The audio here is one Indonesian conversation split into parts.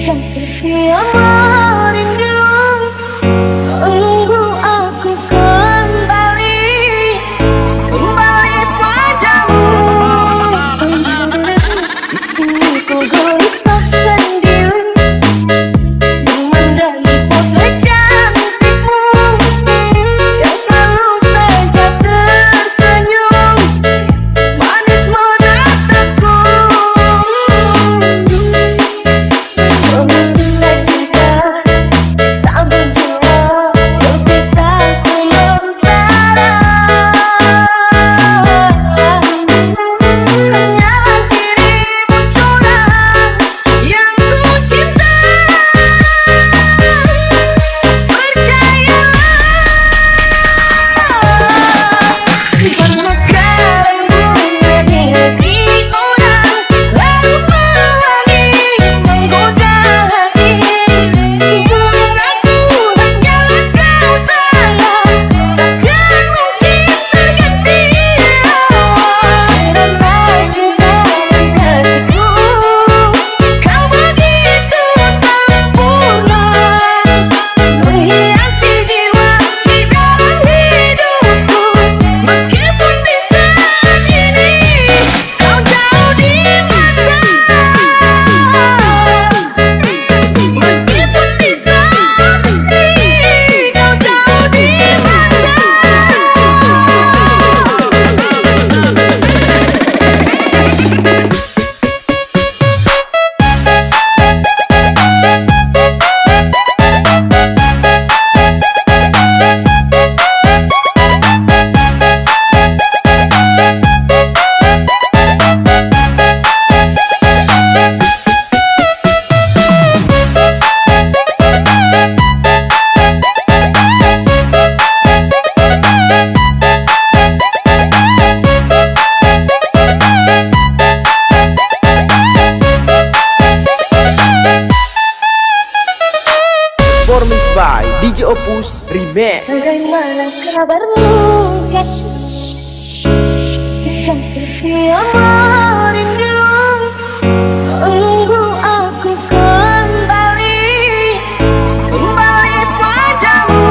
Kan setia merindu menunggu aku kembali padamu. Di sini ku gelisah sendiri memandangi potret cantikmu yang selalu saja tersenyum manis menatapku. Membuatlah cinta tak berdua berpisah sementara. Hanyalah dirimu seorang yang ku cinta. Percayalah, pernah kalimu memiliki orang lalu mewangi menggoda hati. Hubungan aku hanyalah kau sayang, takkan mungkin terganti. Karena cinta dan kasihku kau begitu sempurna, menghiasi jiwa di dalam hidupku. Meskipun di saat ini kau jauh di mata, meskipun di saat ini kau jauh di mata. Performance by DJ Opus Remix. Bagaimana kabarmu, kasih? Sedang setia merindu menunggu aku kembali padamu.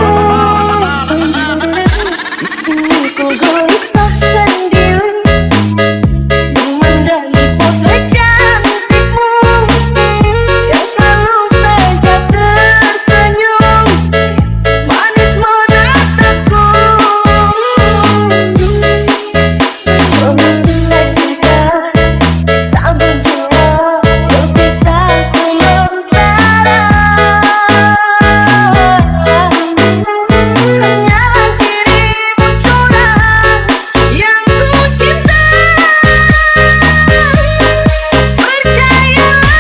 Di sini ku gelisah sendiri memandangi potret cantikmu yang selalu saja tersenyum manis menatapku. Membuatlah cinta tak berdua berpisah sementara. Hanyalah dirimu seorang yang ku cinta. Percayalah,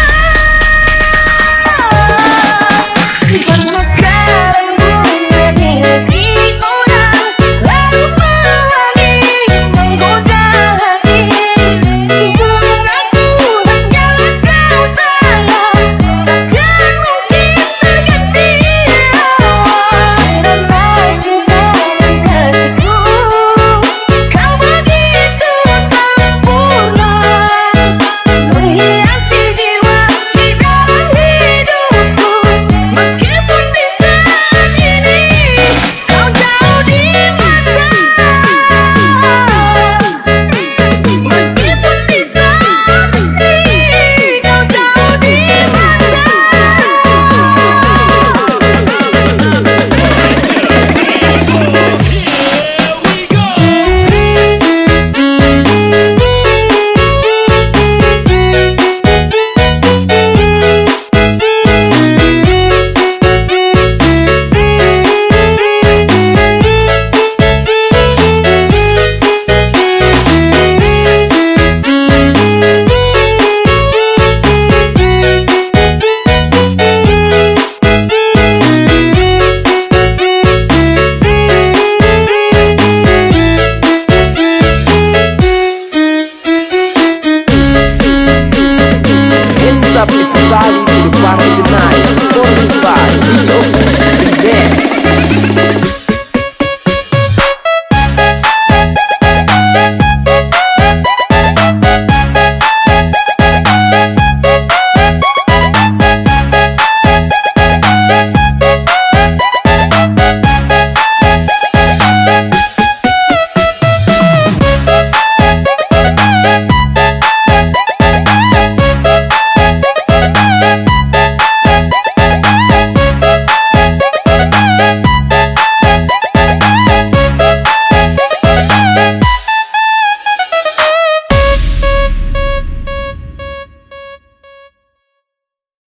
pernah kalimu memiliki orang lalu mewangi menggoda hati. Hubungan aku hanyalah kau sayang, takkan mungkin terganti. Karena cinta dan kasihku kau begitu sempurna, menghiasi jiwa di dalam hidupku. Meskipun di saat ini kau jauh di mata, meskipun di saat ini kau jauh di mata. Hands up everybody to the party tonight. Performance by DJ Opus Remix.